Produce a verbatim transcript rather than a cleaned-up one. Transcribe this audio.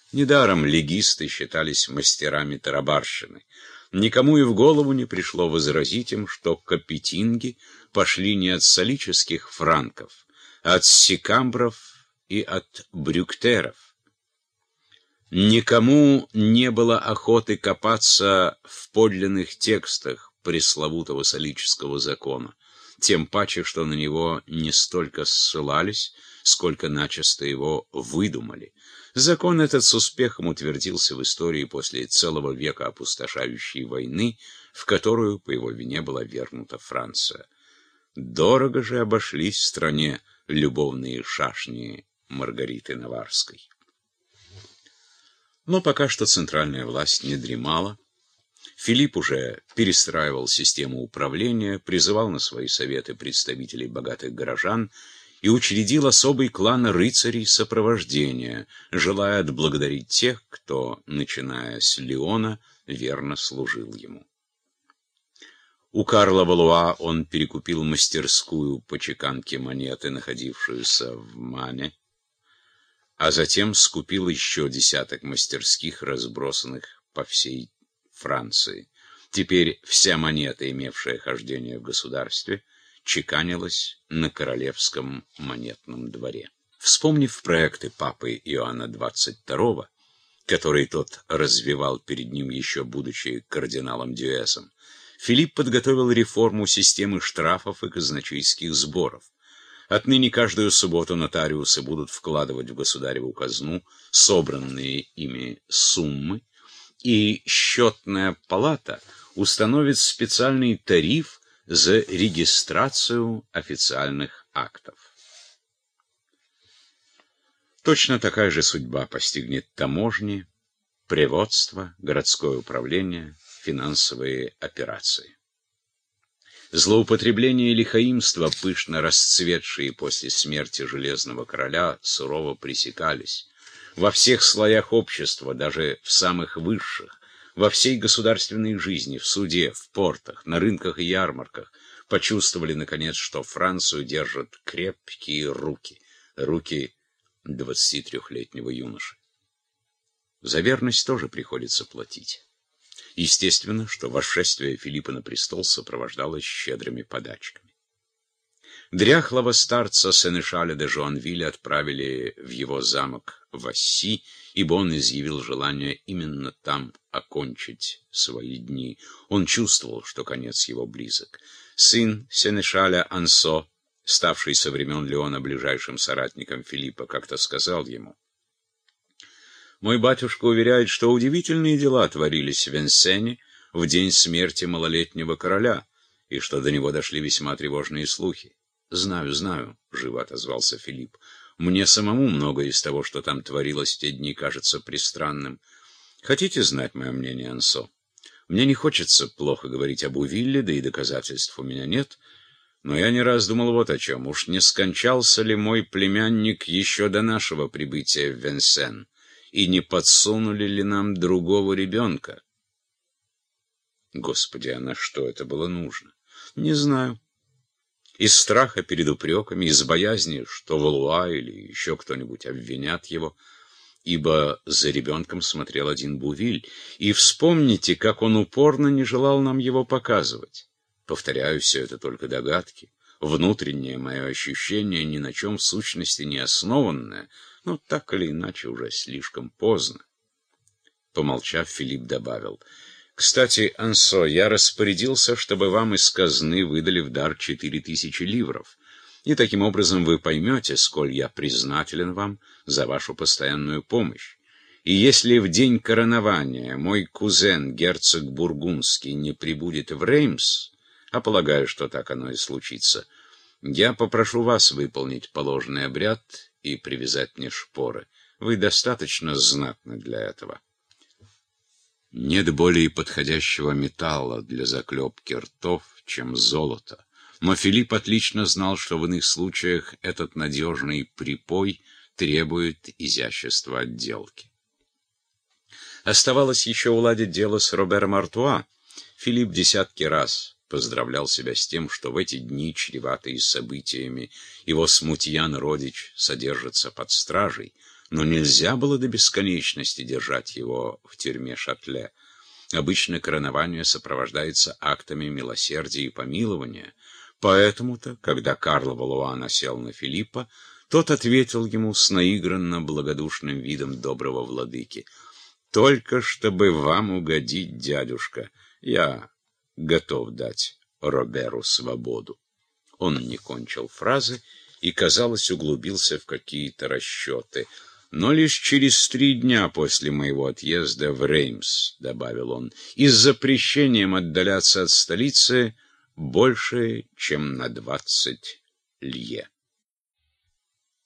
Недаром легисты считались мастерами тарабарщины. Никому и в голову не пришло возразить им, что капетинги пошли не от солических франков, а от сикамбров и от брюктеров. Никому не было охоты копаться в подлинных текстах пресловутого солического закона, тем паче, что на него не столько ссылались, сколько начисто его выдумали. Закон этот с успехом утвердился в истории после целого века опустошающей войны, в которую по его вине была вергнута Франция. Дорого же обошлись стране любовные шашни Маргариты Наварской. Но пока что центральная власть не дремала. Филипп уже перестраивал систему управления, призывал на свои советы представителей богатых горожан и учредил особый клан рыцарей сопровождения, желая отблагодарить тех, кто, начиная с Леона, верно служил ему. У Карла Валуа он перекупил мастерскую по чеканке монеты, находившуюся в Мане, а затем скупил еще десяток мастерских, разбросанных по всей Франции. Теперь вся монета, имевшая хождение в государстве, чеканилась на королевском монетном дворе. Вспомнив проекты папы Иоанна двадцать второго, которые тот развивал перед ним еще будучи кардиналом Дюэсом, Филипп подготовил реформу системы штрафов и казначейских сборов. Отныне каждую субботу нотариусы будут вкладывать в государеву казну собранные ими суммы, и счетная палата установит специальный тариф за регистрацию официальных актов. Точно такая же судьба постигнет таможни, приводство, городское управление, финансовые операции. Злоупотребление и лихаимство, пышно расцветшие после смерти Железного Короля, сурово пресекались. Во всех слоях общества, даже в самых высших, во всей государственной жизни, в суде, в портах, на рынках и ярмарках, почувствовали, наконец, что Францию держат крепкие руки, руки двадцатитрёхлетнего юноши. За верность тоже приходится платить. Естественно, что восшествие Филиппа на престол сопровождалось щедрыми подачками. Дряхлого старца Сенешаля де Жуанвиля отправили в его замок в Асси, ибо он изъявил желание именно там окончить свои дни. Он чувствовал, что конец его близок. Сын Сенешаля Ансо, ставший со времен Леона ближайшим соратником Филиппа, как-то сказал ему: «Мой батюшка уверяет, что удивительные дела творились в Венсене в день смерти малолетнего короля, и что до него дошли весьма тревожные слухи». «Знаю, знаю», — живо отозвался Филипп. «Мне самому многое из того, что там творилось в те дни, кажется пристранным. Хотите знать мое мнение, Ансо? Мне не хочется плохо говорить об Увилле, да и доказательств у меня нет, но я не раз думал вот о чем. Уж не скончался ли мой племянник еще до нашего прибытия в Венсен, и не подсунули ли нам другого ребенка?» Господи, а на что это было нужно? Не знаю. Из страха перед упреками, из боязни, что Валуа или еще кто-нибудь обвинят его, ибо за ребенком смотрел один Бувиль, и вспомните, как он упорно не желал нам его показывать. Повторяю, все это только догадки, внутреннее мое ощущение, ни на чем в сущности не основанное, но так или иначе уже слишком поздно. Помолчав, Филипп добавил: «Кстати, Ансо, я распорядился, чтобы вам из казны выдали в дар четыре тысячи ливров, и таким образом вы поймете, сколь я признателен вам за вашу постоянную помощь. И если в день коронования мой кузен, герцог Бургундский, не прибудет в Реймс, а полагаю, что так оно и случится, я попрошу вас выполнить положенный обряд и привязать мне шпоры. Вы достаточно знатны для этого». Нет более подходящего металла для заклепки ртов, чем золото. Но Филипп отлично знал, что в иных случаях этот надежный припой требует изящества отделки. Оставалось еще уладить дело с Робером Артуа. Филипп десятки раз поздравлял себя с тем, что в эти дни, чреватые событиями, его смутьян-родич содержится под стражей, Но нельзя было до бесконечности держать его в тюрьме Шатле. Обычно коронование сопровождается актами милосердия и помилования. Поэтому-то, когда Карл Валуа насел на Филиппа, тот ответил ему с наигранно благодушным видом доброго владыки: «Только чтобы вам угодить, дядюшка, я готов дать Роберу свободу». Он не кончил фразы и, казалось, углубился в какие-то расчеты. «Но лишь через три дня после моего отъезда в Реймс», — добавил он, — «и с запрещением отдаляться от столицы больше, чем на двадцать лье».